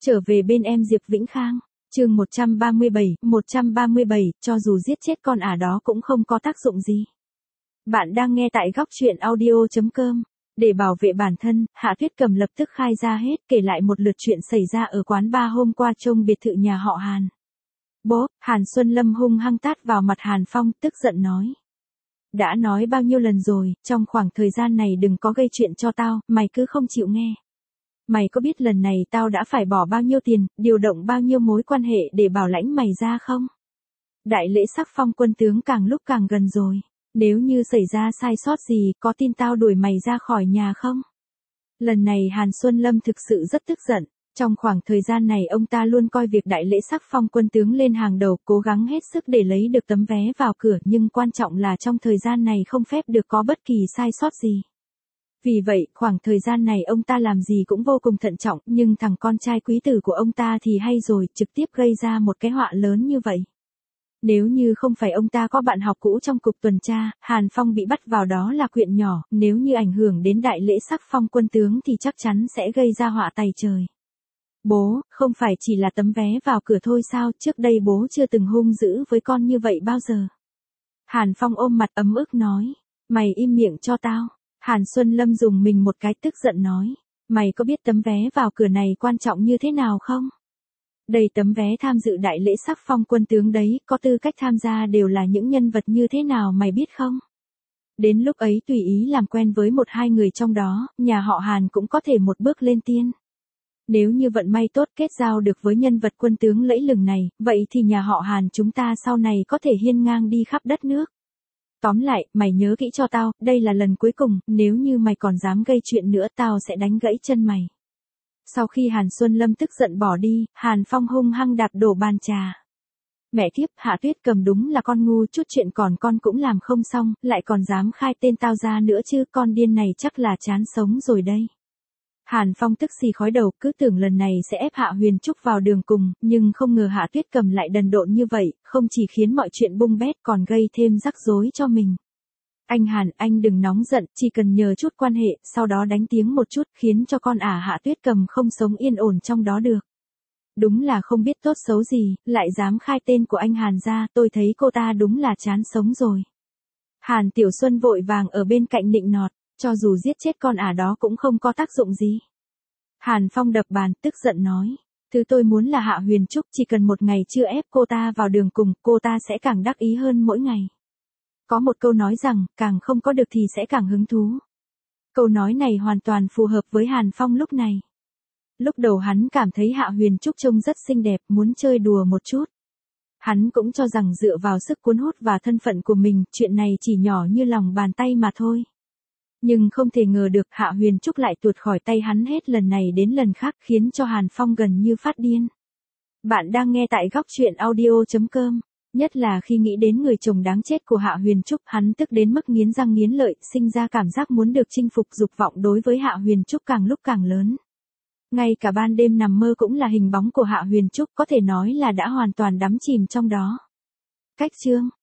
Trở về bên em Diệp Vĩnh Khang, chương 137, cho dù giết chết con ả đó cũng không có tác dụng gì. Bạn đang nghe tại góc truyện audio.com. Để bảo vệ bản thân, Hạ Tuyết Cầm lập tức khai ra hết, kể lại một lượt chuyện xảy ra ở quán bar hôm qua trong biệt thự nhà họ Hàn. Bố, Hàn Xuân Lâm hung hăng tát vào mặt Hàn Phong, tức giận nói. Đã nói bao nhiêu lần rồi, trong khoảng thời gian này đừng có gây chuyện cho tao, mày cứ không chịu nghe. Mày có biết lần này tao đã phải bỏ bao nhiêu tiền, điều động bao nhiêu mối quan hệ để bảo lãnh mày ra không? Đại lễ sắc phong quân tướng càng lúc càng gần rồi. Nếu như xảy ra sai sót gì, có tin tao đuổi mày ra khỏi nhà không? Lần này Hàn Xuân Lâm thực sự rất tức giận. Trong khoảng thời gian này ông ta luôn coi việc đại lễ sắc phong quân tướng lên hàng đầu, cố gắng hết sức để lấy được tấm vé vào cửa, nhưng quan trọng là trong thời gian này không phép được có bất kỳ sai sót gì. Vì vậy, khoảng thời gian này ông ta làm gì cũng vô cùng thận trọng, nhưng thằng con trai quý tử của ông ta thì hay rồi, trực tiếp gây ra một cái họa lớn như vậy. Nếu như không phải ông ta có bạn học cũ trong cục tuần tra, Hàn Phong bị bắt vào đó là chuyện nhỏ, nếu như ảnh hưởng đến đại lễ sắc phong quân tướng thì chắc chắn sẽ gây ra họa tày trời. Bố, không phải chỉ là tấm vé vào cửa thôi sao, trước đây bố chưa từng hung dữ với con như vậy bao giờ. Hàn Phong ôm mặt ấm ức nói, mày im miệng cho tao. Hàn Xuân Lâm dùng mình một cái, tức giận nói, mày có biết tấm vé vào cửa này quan trọng như thế nào không? Đây tấm vé tham dự đại lễ sắc phong quân tướng đấy, có tư cách tham gia đều là những nhân vật như thế nào mày biết không? Đến lúc ấy tùy ý làm quen với một hai người trong đó, nhà họ Hàn cũng có thể một bước lên tiên. Nếu như vận may tốt kết giao được với nhân vật quân tướng lẫy lừng này, vậy thì nhà họ Hàn chúng ta sau này có thể hiên ngang đi khắp đất nước. Tóm lại, mày nhớ kỹ cho tao, đây là lần cuối cùng, nếu như mày còn dám gây chuyện nữa tao sẽ đánh gãy chân mày. Sau khi Hàn Xuân Lâm tức giận bỏ đi, Hàn Phong hung hăng đạp đổ bàn trà. Mẹ kiếp, Hạ Tuyết Cầm đúng là con ngu, chút chuyện còn con cũng làm không xong, lại còn dám khai tên tao ra nữa chứ, con điên này chắc là chán sống rồi đây. Hàn Phong tức xì khói đầu, cứ tưởng lần này sẽ ép Hạ Huyền Trúc vào đường cùng, nhưng không ngờ Hạ Tuyết Cầm lại đần độn như vậy, không chỉ khiến mọi chuyện bung bét còn gây thêm rắc rối cho mình. Anh Hàn, anh đừng nóng giận, chỉ cần nhờ chút quan hệ, sau đó đánh tiếng một chút, khiến cho con ả Hạ Tuyết Cầm không sống yên ổn trong đó được. Đúng là không biết tốt xấu gì, lại dám khai tên của anh Hàn ra, tôi thấy cô ta đúng là chán sống rồi. Hàn Tiểu Xuân vội vàng ở bên cạnh nịnh nọt, cho dù giết chết con ả đó cũng không có tác dụng gì. Hàn Phong đập bàn, tức giận nói, thứ tôi muốn là Hạ Huyền Trúc, chỉ cần một ngày chưa ép cô ta vào đường cùng, cô ta sẽ càng đắc ý hơn mỗi ngày. Có một câu nói rằng, càng không có được thì sẽ càng hứng thú. Câu nói này hoàn toàn phù hợp với Hàn Phong lúc này. Lúc đầu hắn cảm thấy Hạ Huyền Trúc trông rất xinh đẹp, muốn chơi đùa một chút. Hắn cũng cho rằng dựa vào sức cuốn hút và thân phận của mình, chuyện này chỉ nhỏ như lòng bàn tay mà thôi. Nhưng không thể ngờ được Hạ Huyền Trúc lại tuột khỏi tay hắn hết lần này đến lần khác, khiến cho Hàn Phong gần như phát điên. Bạn đang nghe tại góc truyện audio.com. Nhất là khi nghĩ đến người chồng đáng chết của Hạ Huyền Trúc, hắn tức đến mức nghiến răng nghiến lợi, sinh ra cảm giác muốn được chinh phục, dục vọng đối với Hạ Huyền Trúc càng lúc càng lớn. Ngay cả ban đêm nằm mơ cũng là hình bóng của Hạ Huyền Trúc, có thể nói là đã hoàn toàn đắm chìm trong đó. Cách chương